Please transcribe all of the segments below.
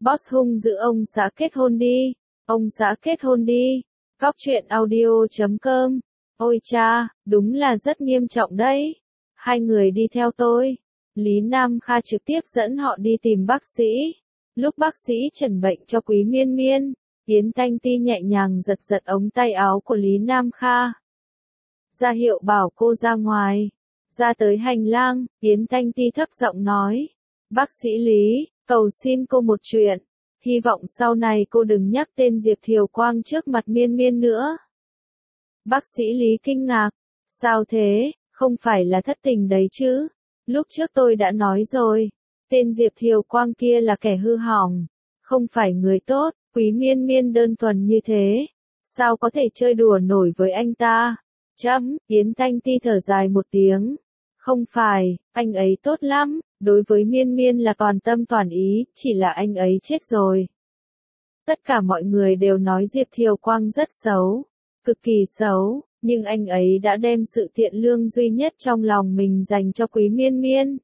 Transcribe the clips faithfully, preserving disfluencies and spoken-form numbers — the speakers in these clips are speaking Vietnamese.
Boss hung dữ ông xã kết hôn đi. Ông xã kết hôn đi. Góc truyện audio chấm com. Ôi cha, đúng là rất nghiêm trọng đấy. Hai người đi theo tôi. Lý Nam Kha trực tiếp dẫn họ đi tìm bác sĩ. Lúc bác sĩ chẩn bệnh cho Quý Miên Miên, Yến Thanh Ti nhẹ nhàng giật giật ống tay áo của Lý Nam Kha. Ra hiệu bảo cô ra ngoài. Ra tới hành lang, Yến Thanh Ti thấp giọng nói. Bác sĩ Lý, cầu xin cô một chuyện. Hy vọng sau này cô đừng nhắc tên Diệp Thiều Quang trước mặt Miên Miên nữa. Bác sĩ Lý kinh ngạc. Sao thế, không phải là thất tình đấy chứ? Lúc trước tôi đã nói rồi. Tên Diệp Thiều Quang kia là kẻ hư hỏng. Không phải người tốt, Quý Miên Miên đơn thuần như thế. Sao có thể chơi đùa nổi với anh ta? Chấm, Yến Thanh Ti thở dài một tiếng. Không phải, anh ấy tốt lắm, đối với Miên Miên là toàn tâm toàn ý, chỉ là anh ấy chết rồi. Tất cả mọi người đều nói Diệp Thiều Quang rất xấu, cực kỳ xấu, nhưng anh ấy đã đem sự thiện lương duy nhất trong lòng mình dành cho Quý Miên Miên.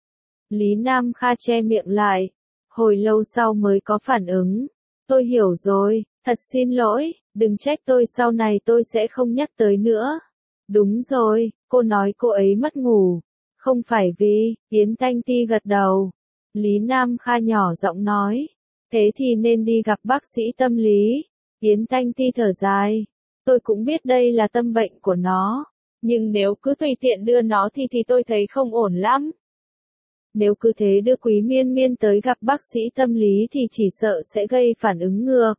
Lý Nam Kha che miệng lại, hồi lâu sau mới có phản ứng. Tôi hiểu rồi, thật xin lỗi, đừng trách tôi, sau này tôi sẽ không nhắc tới nữa. Đúng rồi, cô nói cô ấy mất ngủ. Không phải vì, Yến Thanh Ti gật đầu. Lý Nam Kha nhỏ giọng nói. Thế thì nên đi gặp bác sĩ tâm lý. Yến Thanh Ti thở dài. Tôi cũng biết đây là tâm bệnh của nó. Nhưng nếu cứ tùy tiện đưa nó thì thì tôi thấy không ổn lắm. Nếu cứ thế đưa Quý Miên Miên tới gặp bác sĩ tâm lý thì chỉ sợ sẽ gây phản ứng ngược.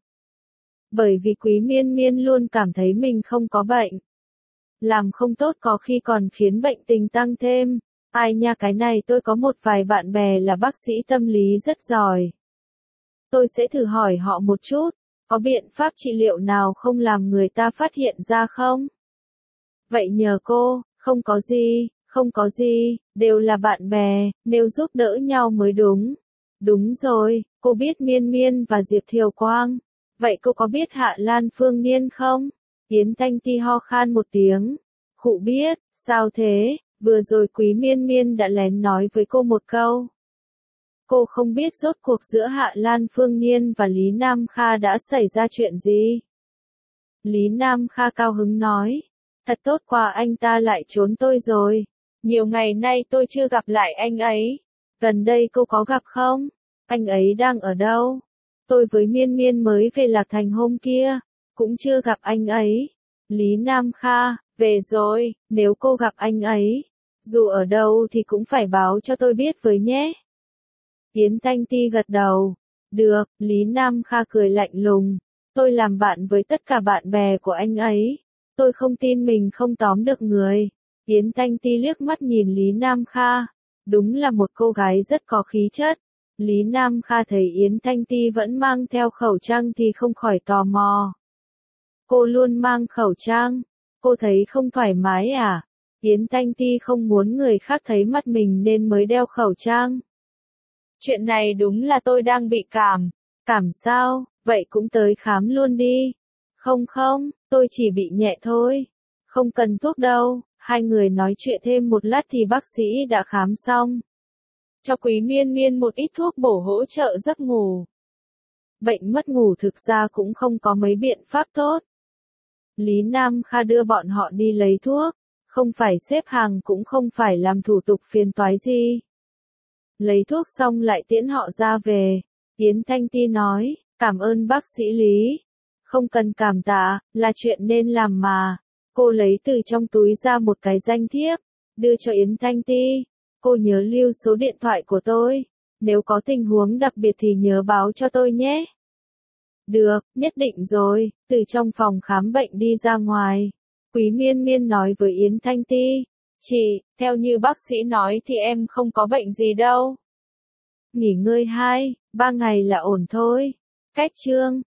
Bởi vì Quý Miên Miên luôn cảm thấy mình không có bệnh. Làm không tốt có khi còn khiến bệnh tình tăng thêm. Ai nha, cái này tôi có một vài bạn bè là bác sĩ tâm lý rất giỏi. Tôi sẽ thử hỏi họ một chút, có biện pháp trị liệu nào không làm người ta phát hiện ra không? Vậy nhờ cô, không có gì, không có gì, đều là bạn bè, nếu giúp đỡ nhau mới đúng. Đúng rồi, cô biết Miên Miên và Diệp Thiều Quang. Vậy cô có biết Hạ Lan Phương Niên không? Yến Thanh Ti ho khan một tiếng. Khụ biết, sao thế, vừa rồi Quý Miên Miên đã lén nói với cô một câu. Cô không biết rốt cuộc giữa Hạ Lan Phương Niên và Lý Nam Kha đã xảy ra chuyện gì. Lý Nam Kha cao hứng nói. Thật tốt quá, anh ta lại trốn tôi rồi. Nhiều ngày nay tôi chưa gặp lại anh ấy. Gần đây cô có gặp không? Anh ấy đang ở đâu? Tôi với Miên Miên mới về Lạc Thành hôm kia. Cũng chưa gặp anh ấy. Lý Nam Kha, về rồi, nếu cô gặp anh ấy, dù ở đâu thì cũng phải báo cho tôi biết với nhé. Yến Thanh Ti gật đầu. Được, Lý Nam Kha cười lạnh lùng. Tôi làm bạn với tất cả bạn bè của anh ấy. Tôi không tin mình không tóm được người. Yến Thanh Ti liếc mắt nhìn Lý Nam Kha. Đúng là một cô gái rất có khí chất. Lý Nam Kha thấy Yến Thanh Ti vẫn mang theo khẩu trang thì không khỏi tò mò. Cô luôn mang khẩu trang. Cô thấy không thoải mái à? Yến Thanh Ti không muốn người khác thấy mắt mình nên mới đeo khẩu trang. Chuyện này đúng là tôi đang bị cảm. Cảm sao? Vậy cũng tới khám luôn đi. Không không, tôi chỉ bị nhẹ thôi. Không cần thuốc đâu. Hai người nói chuyện thêm một lát thì bác sĩ đã khám xong. Cho Quý Miên Miên một ít thuốc bổ hỗ trợ giấc ngủ. Bệnh mất ngủ thực ra cũng không có mấy biện pháp tốt. Lý Nam Kha đưa bọn họ đi lấy thuốc, không phải xếp hàng cũng không phải làm thủ tục phiền toái gì. Lấy thuốc xong lại tiễn họ ra về. Yến Thanh Ti nói, cảm ơn bác sĩ Lý. Không cần cảm tạ, là chuyện nên làm mà. Cô lấy từ trong túi ra một cái danh thiếp, đưa cho Yến Thanh Ti. Cô nhớ lưu số điện thoại của tôi. Nếu có tình huống đặc biệt thì nhớ báo cho tôi nhé. Được, nhất định rồi. Từ trong phòng khám bệnh đi ra ngoài, Quý Miên Miên nói với Yến Thanh Ti. Chị, theo như bác sĩ nói thì em không có bệnh gì đâu. Nghỉ ngơi hai, ba ngày là ổn thôi. Cách chương.